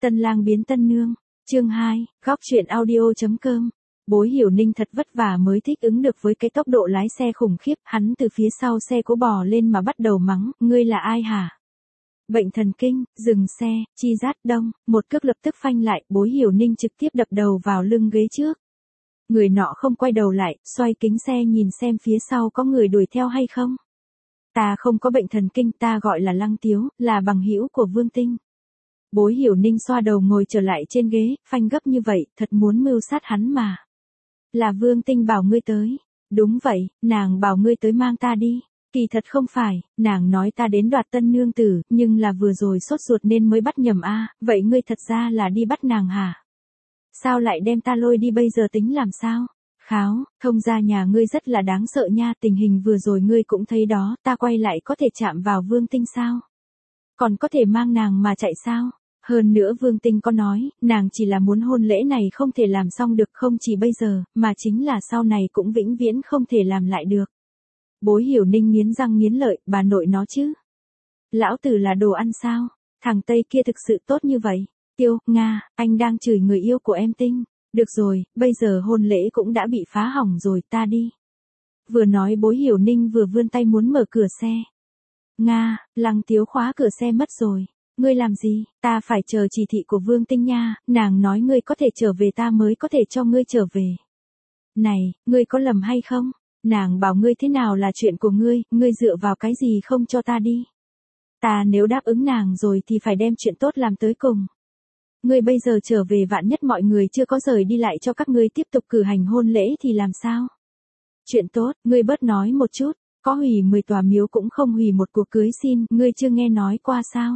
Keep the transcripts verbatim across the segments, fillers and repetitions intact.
Tân lang biến tân nương. Chương hai, góc truyện audio chấm com. Bối Hiểu Ninh thật vất vả mới thích ứng được với cái tốc độ lái xe khủng khiếp, hắn từ phía sau xe cố bò lên mà bắt đầu mắng, ngươi là ai hả? Bệnh thần kinh, dừng xe, chi rát đông, một cước lập tức phanh lại, Bối Hiểu Ninh trực tiếp đập đầu vào lưng ghế trước. Người nọ không quay đầu lại, xoay kính xe nhìn xem phía sau có người đuổi theo hay không. Ta không có bệnh thần kinh, ta gọi là Lăng Tiếu, là bằng hữu của Vương Tinh. Bối Hiểu Ninh xoa đầu ngồi trở lại trên ghế, phanh gấp như vậy, thật muốn mưu sát hắn mà. Là Vương Tinh bảo ngươi tới. Đúng vậy, nàng bảo ngươi tới mang ta đi. Kỳ thật không phải, nàng nói ta đến đoạt tân nương tử, nhưng là vừa rồi sốt ruột nên mới bắt nhầm a. Vậy ngươi thật ra là đi bắt nàng hả? Sao lại đem ta lôi đi bây giờ tính làm sao? Kháo, thông gia nhà ngươi rất là đáng sợ nha, tình hình vừa rồi ngươi cũng thấy đó, ta quay lại có thể chạm vào Vương Tinh sao? Còn có thể mang nàng mà chạy sao? Hơn nữa Vương Tinh có nói, nàng chỉ là muốn hôn lễ này không thể làm xong được, không chỉ bây giờ, mà chính là sau này cũng vĩnh viễn không thể làm lại được. Bối Hiểu Ninh nghiến răng nghiến lợi, bà nội nó chứ. Lão tử là đồ ăn sao? Thằng Tây kia thực sự tốt như vậy. Tiêu, Nga, anh đang chửi người yêu của em Tinh. Được rồi, bây giờ hôn lễ cũng đã bị phá hỏng rồi, ta đi. Vừa nói Bối Hiểu Ninh vừa vươn tay muốn mở cửa xe. Nga, Lăng Tiếu khóa cửa xe mất rồi. Ngươi làm gì? Ta phải chờ chỉ thị của Vương Tinh nha, nàng nói ngươi có thể trở về ta mới có thể cho ngươi trở về. Này, ngươi có lầm hay không? Nàng bảo ngươi thế nào là chuyện của ngươi, ngươi dựa vào cái gì không cho ta đi? Ta nếu đáp ứng nàng rồi thì phải đem chuyện tốt làm tới cùng. Ngươi bây giờ trở về vạn nhất mọi người chưa có rời đi lại cho các ngươi tiếp tục cử hành hôn lễ thì làm sao? Chuyện tốt, ngươi bớt nói một chút, có hủy mười tòa miếu cũng không hủy một cuộc cưới xin, ngươi chưa nghe nói qua sao?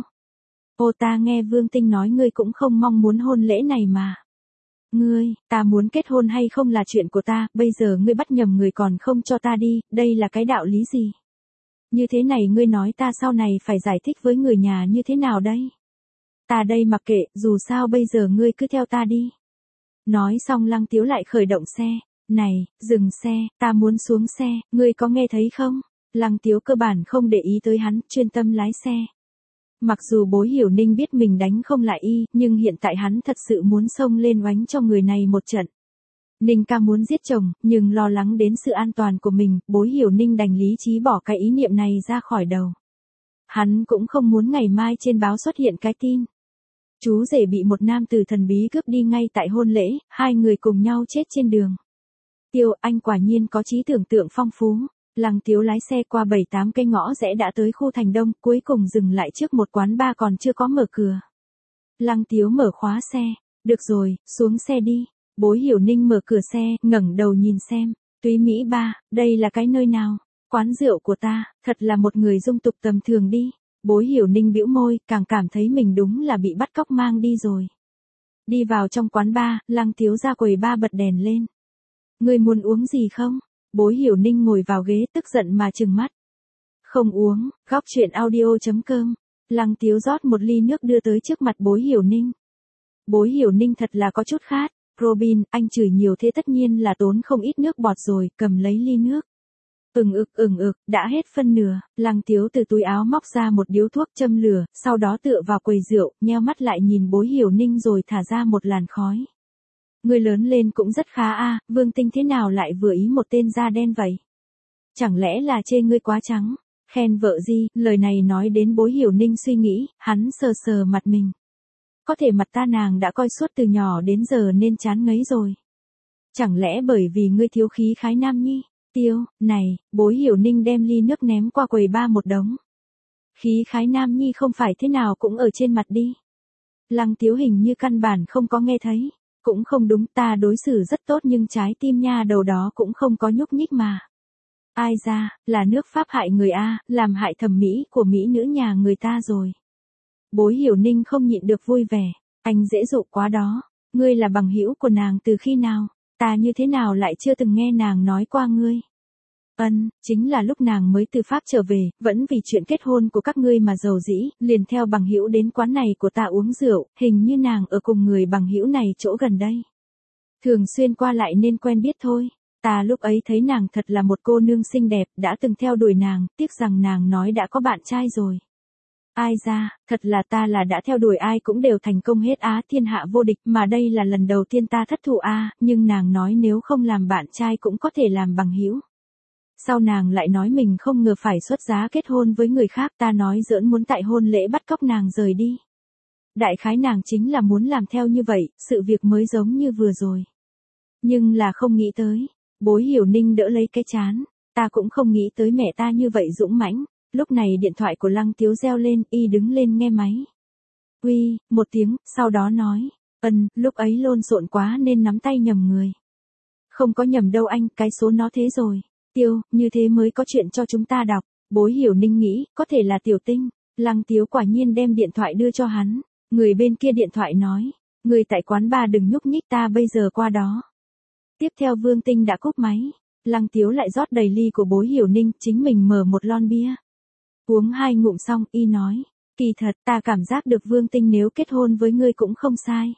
Ô ta nghe Vương Tinh nói ngươi cũng không mong muốn hôn lễ này mà. Ngươi, ta muốn kết hôn hay không là chuyện của ta, bây giờ ngươi bắt nhầm người còn không cho ta đi, đây là cái đạo lý gì? Như thế này ngươi nói ta sau này phải giải thích với người nhà như thế nào đây? Ta đây mặc kệ, dù sao bây giờ ngươi cứ theo ta đi. Nói xong Lăng Tiếu lại khởi động xe. Này, dừng xe, ta muốn xuống xe, ngươi có nghe thấy không? Lăng Tiếu cơ bản không để ý tới hắn, chuyên tâm lái xe. Mặc dù Bối Hiểu Ninh biết mình đánh không lại y, nhưng hiện tại hắn thật sự muốn xông lên oánh cho người này một trận. Ninh ca muốn giết chồng, nhưng lo lắng đến sự an toàn của mình, Bối Hiểu Ninh đành lý trí bỏ cái ý niệm này ra khỏi đầu. Hắn cũng không muốn ngày mai trên báo xuất hiện cái tin. Chú rể bị một nam tử thần bí cướp đi ngay tại hôn lễ, hai người cùng nhau chết trên đường. Tiêu, anh quả nhiên có trí tưởng tượng phong phú. Lăng Tiếu lái xe qua bảy tám cây ngõ rẽ đã tới khu thành Đông, cuối cùng dừng lại trước một quán bar còn chưa có mở cửa. Lăng Tiếu mở khóa xe. Được rồi, xuống xe đi. Bối Hiểu Ninh mở cửa xe, ngẩng đầu nhìn xem. Túy Mỹ Ba, đây là cái nơi nào? Quán rượu của ta, thật là một người dung tục tầm thường đi. Bối Hiểu Ninh bĩu môi, càng cảm thấy mình đúng là bị bắt cóc mang đi rồi. Đi vào trong quán bar, Lăng Tiếu ra quầy bar bật đèn lên. Ngươi muốn uống gì không? Bối Hiểu Ninh ngồi vào ghế tức giận mà trừng mắt. Không uống, góc truyện audio chấm com. Lăng Tiếu rót một ly nước đưa tới trước mặt Bối Hiểu Ninh. Bối Hiểu Ninh thật là có chút khát. Robin, anh chửi nhiều thế tất nhiên là tốn không ít nước bọt rồi, cầm lấy ly nước. Ừng ực ừng ực, đã hết phân nửa, Lăng Tiếu từ túi áo móc ra một điếu thuốc châm lửa, sau đó tựa vào quầy rượu, nheo mắt lại nhìn Bối Hiểu Ninh rồi thả ra một làn khói. Người lớn lên cũng rất khá a, Vương Tinh thế nào lại vừa ý một tên da đen vậy? Chẳng lẽ là chê ngươi quá trắng? Khen vợ gì? Lời này nói đến Bối Hiểu Ninh suy nghĩ, hắn sờ sờ mặt mình. Có thể mặt ta nàng đã coi suốt từ nhỏ đến giờ nên chán ngấy rồi. Chẳng lẽ bởi vì ngươi thiếu khí khái nam nhi? Tiêu, này, Bối Hiểu Ninh đem ly nước ném qua quầy ba một đống. Khí khái nam nhi không phải thế nào cũng ở trên mặt đi. Lăng Tiếu hình như căn bản không có nghe thấy. Cũng không đúng, ta đối xử rất tốt nhưng trái tim nha đầu đó cũng không có nhúc nhích mà. Ai ra, là nước Pháp hại người A, làm hại thẩm mỹ của mỹ nữ nhà người ta rồi. Bối Hiểu Ninh không nhịn được vui vẻ, anh dễ dụ quá đó, ngươi là bằng hữu của nàng từ khi nào, ta như thế nào lại chưa từng nghe nàng nói qua ngươi. Ân, chính là lúc nàng mới từ Pháp trở về, vẫn vì chuyện kết hôn của các ngươi mà giàu dĩ, liền theo bằng hữu đến quán này của ta uống rượu, hình như nàng ở cùng người bằng hữu này chỗ gần đây. Thường xuyên qua lại nên quen biết thôi. Ta lúc ấy thấy nàng thật là một cô nương xinh đẹp, đã từng theo đuổi nàng, tiếc rằng nàng nói đã có bạn trai rồi. Ai ra, thật là ta là đã theo đuổi ai cũng đều thành công hết á, thiên hạ vô địch, mà đây là lần đầu tiên ta thất thủ a, nhưng nàng nói nếu không làm bạn trai cũng có thể làm bằng hữu. Sau nàng lại nói mình không ngờ phải xuất giá kết hôn với người khác, ta nói giỡn muốn tại hôn lễ bắt cóc nàng rời đi. Đại khái nàng chính là muốn làm theo như vậy, sự việc mới giống như vừa rồi. Nhưng là không nghĩ tới, Bối Hiểu Ninh đỡ lấy cái chán, ta cũng không nghĩ tới mẹ ta như vậy dũng mãnh. Lúc này điện thoại của Lăng Tiếu reo lên, y đứng lên nghe máy. Uy, một tiếng, sau đó nói, ân, lúc ấy lộn xộn quá nên nắm tay nhầm người. Không có nhầm đâu anh, cái số nó thế rồi. Tiêu, như thế mới có chuyện cho chúng ta đọc. Bối Hiểu Ninh nghĩ, có thể là Tiểu Tinh. Lăng Tiếu quả nhiên đem điện thoại đưa cho hắn. Người bên kia điện thoại nói, người tại quán bar đừng nhúc nhích, ta bây giờ qua đó. Tiếp theo Vương Tinh đã cúp máy. Lăng Tiếu lại rót đầy ly của Bối Hiểu Ninh, chính mình mở một lon bia. Uống hai ngụm xong, y nói, kỳ thật ta cảm giác được Vương Tinh nếu kết hôn với ngươi cũng không sai.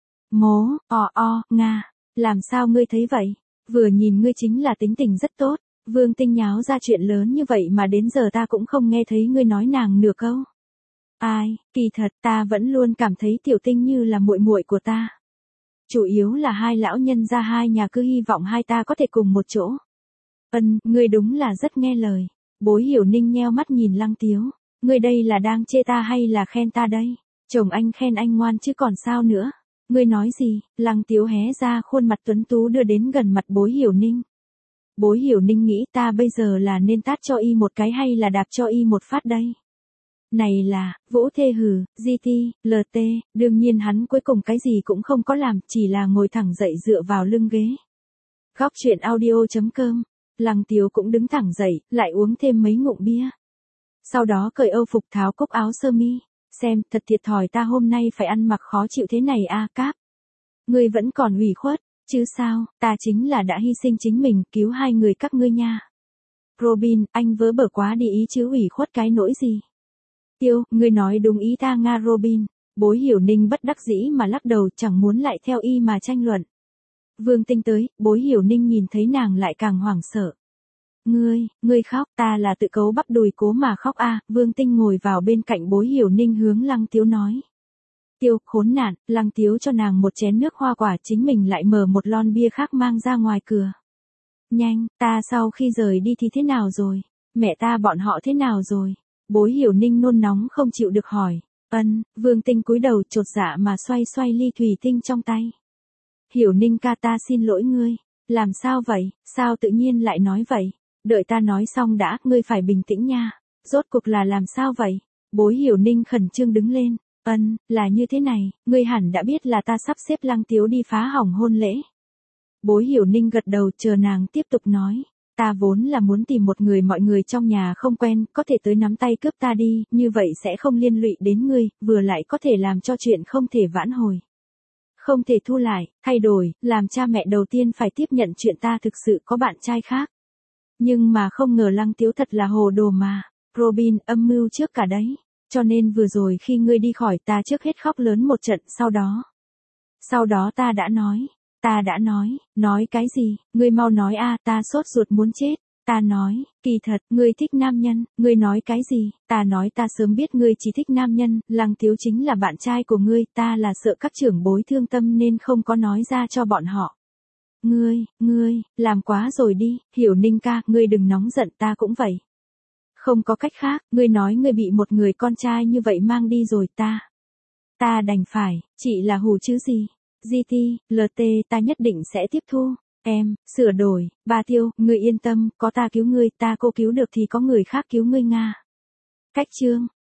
Mố, o o, Nga, làm sao ngươi thấy vậy? Vừa nhìn ngươi chính là tính tình rất tốt, Vương Tinh nháo ra chuyện lớn như vậy mà đến giờ ta cũng không nghe thấy ngươi nói nàng nửa câu. Ai, kỳ thật ta vẫn luôn cảm thấy Tiểu Tinh như là muội muội của ta. Chủ yếu là hai lão nhân gia hai nhà cứ hy vọng hai ta có thể cùng một chỗ. Ân, ngươi đúng là rất nghe lời. Bối Hiểu Ninh nheo mắt nhìn Lăng Tiếu, ngươi đây là đang chê ta hay là khen ta đây? Chồng anh khen anh ngoan chứ còn sao nữa? Ngươi nói gì? Lăng Tiếu hé ra khuôn mặt tuấn tú đưa đến gần mặt Bối Hiểu Ninh. Bối Hiểu Ninh nghĩ ta bây giờ là nên tát cho y một cái hay là đạp cho y một phát đây? Này là, Vũ Thê hừ, giê tê, lờ tê, đương nhiên hắn cuối cùng cái gì cũng không có làm, chỉ là ngồi thẳng dậy dựa vào lưng ghế. Góc truyện audio chấm com. Lăng Tiếu cũng đứng thẳng dậy, lại uống thêm mấy ngụm bia. Sau đó cởi âu phục tháo cúc áo sơ mi, xem, thật thiệt thòi ta hôm nay phải ăn mặc khó chịu thế này a, Cáp. Ngươi vẫn còn ủy khuất, chứ sao, ta chính là đã hy sinh chính mình, cứu hai người các ngươi nha. Robin, anh vớ bở quá đi ý chứ ủy khuất cái nỗi gì. Tiêu, ngươi nói đúng ý ta Nga Robin. Bối Hiểu Ninh bất đắc dĩ mà lắc đầu, chẳng muốn lại theo y mà tranh luận. Vương Tinh tới, Bối Hiểu Ninh nhìn thấy nàng lại càng hoảng sợ. Ngươi, ngươi khóc, ta là tự cấu bắp đùi cố mà khóc a. Vương Tinh ngồi vào bên cạnh Bối Hiểu Ninh hướng Lăng Tiếu nói. Tiêu, khốn nạn, Lăng Tiếu cho nàng một chén nước hoa quả, chính mình lại mở một lon bia khác mang ra ngoài cửa. Nhanh, ta sau khi rời đi thì thế nào rồi? Mẹ ta bọn họ thế nào rồi? Bối Hiểu Ninh nôn nóng không chịu được hỏi. Ân, Vương Tinh cúi đầu chột dạ mà xoay xoay ly thủy tinh trong tay. Hiểu Ninh ca, ta xin lỗi ngươi. Làm sao vậy, sao tự nhiên lại nói vậy? Đợi ta nói xong đã, ngươi phải bình tĩnh nha. Rốt cuộc là làm sao vậy? Bối Hiểu Ninh khẩn trương đứng lên. Ân, là như thế này, ngươi hẳn đã biết là ta sắp xếp Lăng Tiếu đi phá hỏng hôn lễ. Bối Hiểu Ninh gật đầu chờ nàng tiếp tục nói. Ta vốn là muốn tìm một người mọi người trong nhà không quen, có thể tới nắm tay cướp ta đi, như vậy sẽ không liên lụy đến ngươi, vừa lại có thể làm cho chuyện không thể vãn hồi. Không thể thu lại, thay đổi, làm cha mẹ đầu tiên phải tiếp nhận chuyện ta thực sự có bạn trai khác. Nhưng mà không ngờ Lăng Tiếu thật là hồ đồ mà. Robin, âm mưu trước cả đấy. Cho nên vừa rồi khi ngươi đi khỏi ta trước hết khóc lớn một trận, sau đó. Sau đó ta đã nói. Ta đã nói, nói cái gì, ngươi mau nói a, ta sốt ruột muốn chết. Ta nói, kỳ thật, ngươi thích nam nhân, ngươi nói cái gì, ta nói ta sớm biết ngươi chỉ thích nam nhân, Lăng Tiếu chính là bạn trai của ngươi, ta là sợ các trưởng bối thương tâm nên không có nói ra cho bọn họ. Ngươi, ngươi, làm quá rồi đi, Hiểu Ninh ca, ngươi đừng nóng giận, ta cũng vậy. Không có cách khác, ngươi nói ngươi bị một người con trai như vậy mang đi rồi ta. Ta đành phải, chỉ là hù chứ gì. giê tê, lờ tê, ta nhất định sẽ tiếp thu. Em, sửa đổi, bà Tiêu, ngươi yên tâm, có ta cứu ngươi, ta cô cứu được thì có người khác cứu ngươi Nga. Cách chương.